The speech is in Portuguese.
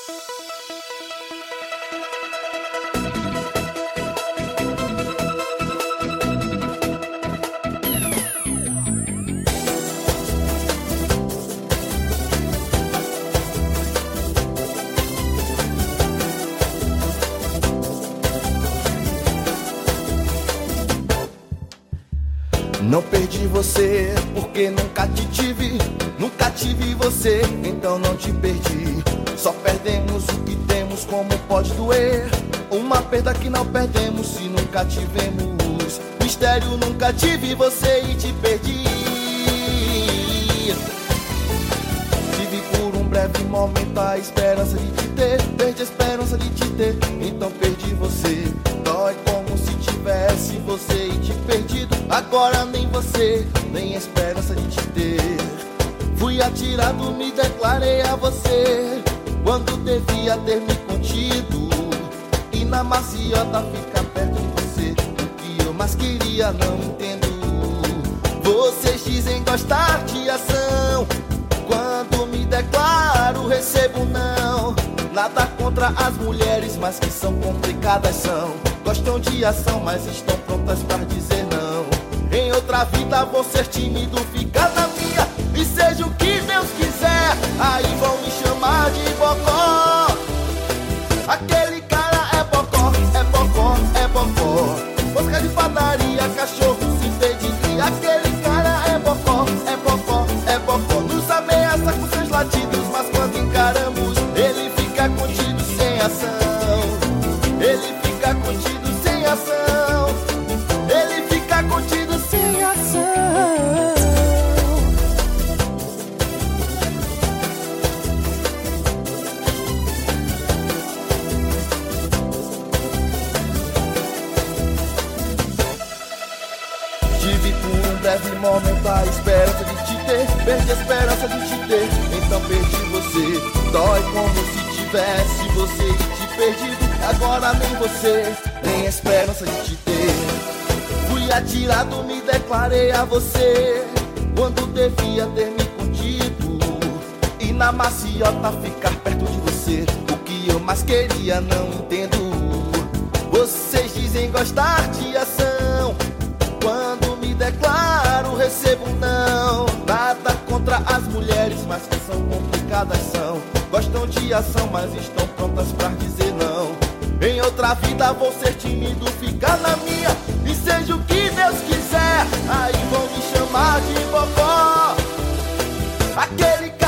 Não perdi você porque nunca te tive, nunca tive você, então não te perdi. Só perdemos o que temos, como pode doer? Uma perda que não perdemos se nunca tivemos. Mistério, nunca tive você e te perdi. Tive por um breve momento a esperança de te ter, perdi a esperança de te ter, então perdi você. Dói como se tivesse você e te perdido. Agora nem você, nem a esperança de te ter. Fui atirado, me declarei a você, quando devia ter me contido. E na maciota ficar perto de você, o que eu mais queria não entendo. Vocês dizem gostar de ação, quando me declaro recebo não. Nada contra as mulheres, mas que são complicadas são. Gostam de ação, mas estão prontas pra dizer não. Em outra vida vou ser tímido, ficar na minha, e seja o que Deus quiser. Aí vão me chamar de bocó. Aquele cara é bocó, é bocó, é bocó. Mosca de padaria, cachorro sem pedigree. Aquele cara é bocó, é bocó, é bocó. Nos ameaça com seus latidos, mas quando encaramos, ele fica contido sem ação. Ele fica contido sem ação. Ele fica contido sem ação. Tive por um breve momento a esperança de te ter, perdi a esperança de te ter, então perdi você. Dói como se tivesse você e te perdido. Agora nem você, nem a esperança de te ter. Fui atirado, me declarei a você, quando devia ter me contido. E na maciota ficar perto de você, o que eu mais queria não entendo. Vocês dizem gostar de ação, quando me declaro recebo não. Nada contra as mulheres, mas que são complicadas são. Gostam de ação, mas estão prontas pra dizer não. Em outra vida vou ser tímido, ficar na minha, e seja o que Deus quiser. Aí vão me chamar de bocó. Aquele cara